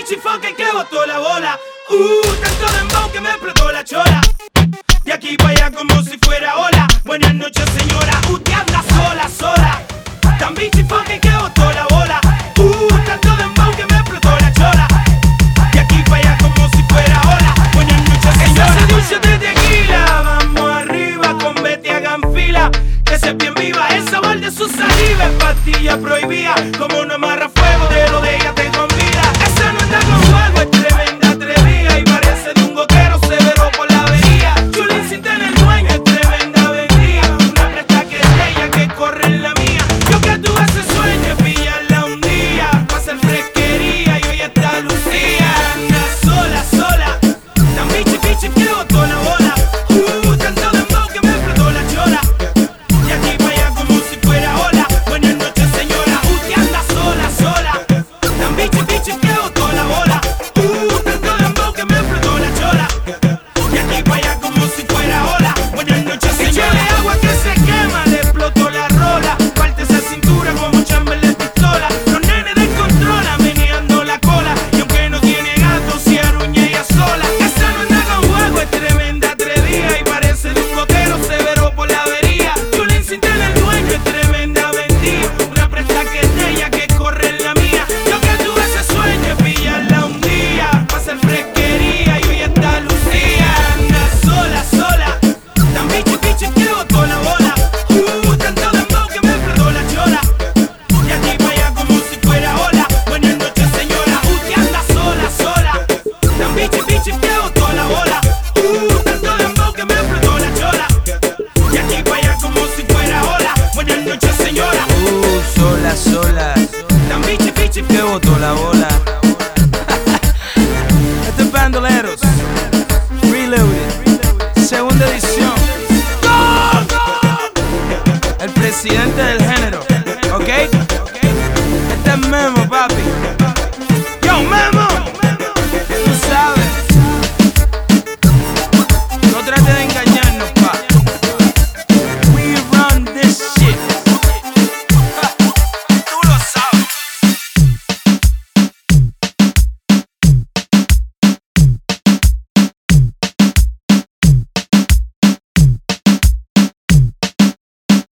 bichi funky que botó la bola. Tanto dembow que me explotó la chola. De aquí para allá como si fuera ola. Buenas noches señora, usted anda sola, sola. Tan bichi funky que botó la bola. Tanto dembow que me explotó la chola. De aquí para allá como si fuera ola. Buenas noches señora. Esa seduce de tequila, vamos arriba con Betty hagan fila. Que se bien viva, el sabor de su saliva es pastilla prohibida. Como una amarra fuego, de lo de ella te convida. Esa no anda con juego, es tremenda atrevida. Y parece de un goquero severo por la avería. Chulín sin tener dueño, es tremenda vendida. Una presta que es ella, que corre en la mía. Yo que tuve ese sueño, es pillarla un día. Pa' hacer fresquería y hoy está Lucía. Anda sola, sola. Tan bichi, bichi que botó la bola. Tanto dembow que me explotó la chola. De aquí para allá como si fuera ola. Buenas noches señora, usted anda sola, sola. Tan bichi, bichi que botó la bola. Tanto dembow que me explotó la chola. De aquí para allá como si fuera ola. Buenas noches señora. Échale agua que se quema, le explotó la rola. Parte esa cintura como Chamberlain pistola. Los nenes descontrolan, meneando la cola. Y aunque no tiene gato, se aruña ella sola. Esa no anda con juego, es tremenda atrevida. Y parece de un goquero severo por la avería. Chulín sin tener dueño, es tremenda vendida. Una presta que es de ella, que corre en la mía. Yo que tuve ese sueño, es pillarla un día. Pa' hacer fresquería y hoy está Lucía. Anda sola, sola. Tan bichi, bichi que botó la bola. Tanto dembow que me explotó la chola. De aquí para allá como si fuera ola. Buenas noches señora, usted anda sola, sola. Tan bichi, bichi que botó la bola. Tanto dembow que me explotó la chola. De aquí para allá como si fuera ola. Buenas noches señora. Sola, sola, Tan bichi, bichi que botó la bola. Este es Bandoleros Reloaded, segunda edición. El presidente del género, ¿ok? Este es Memo, papi.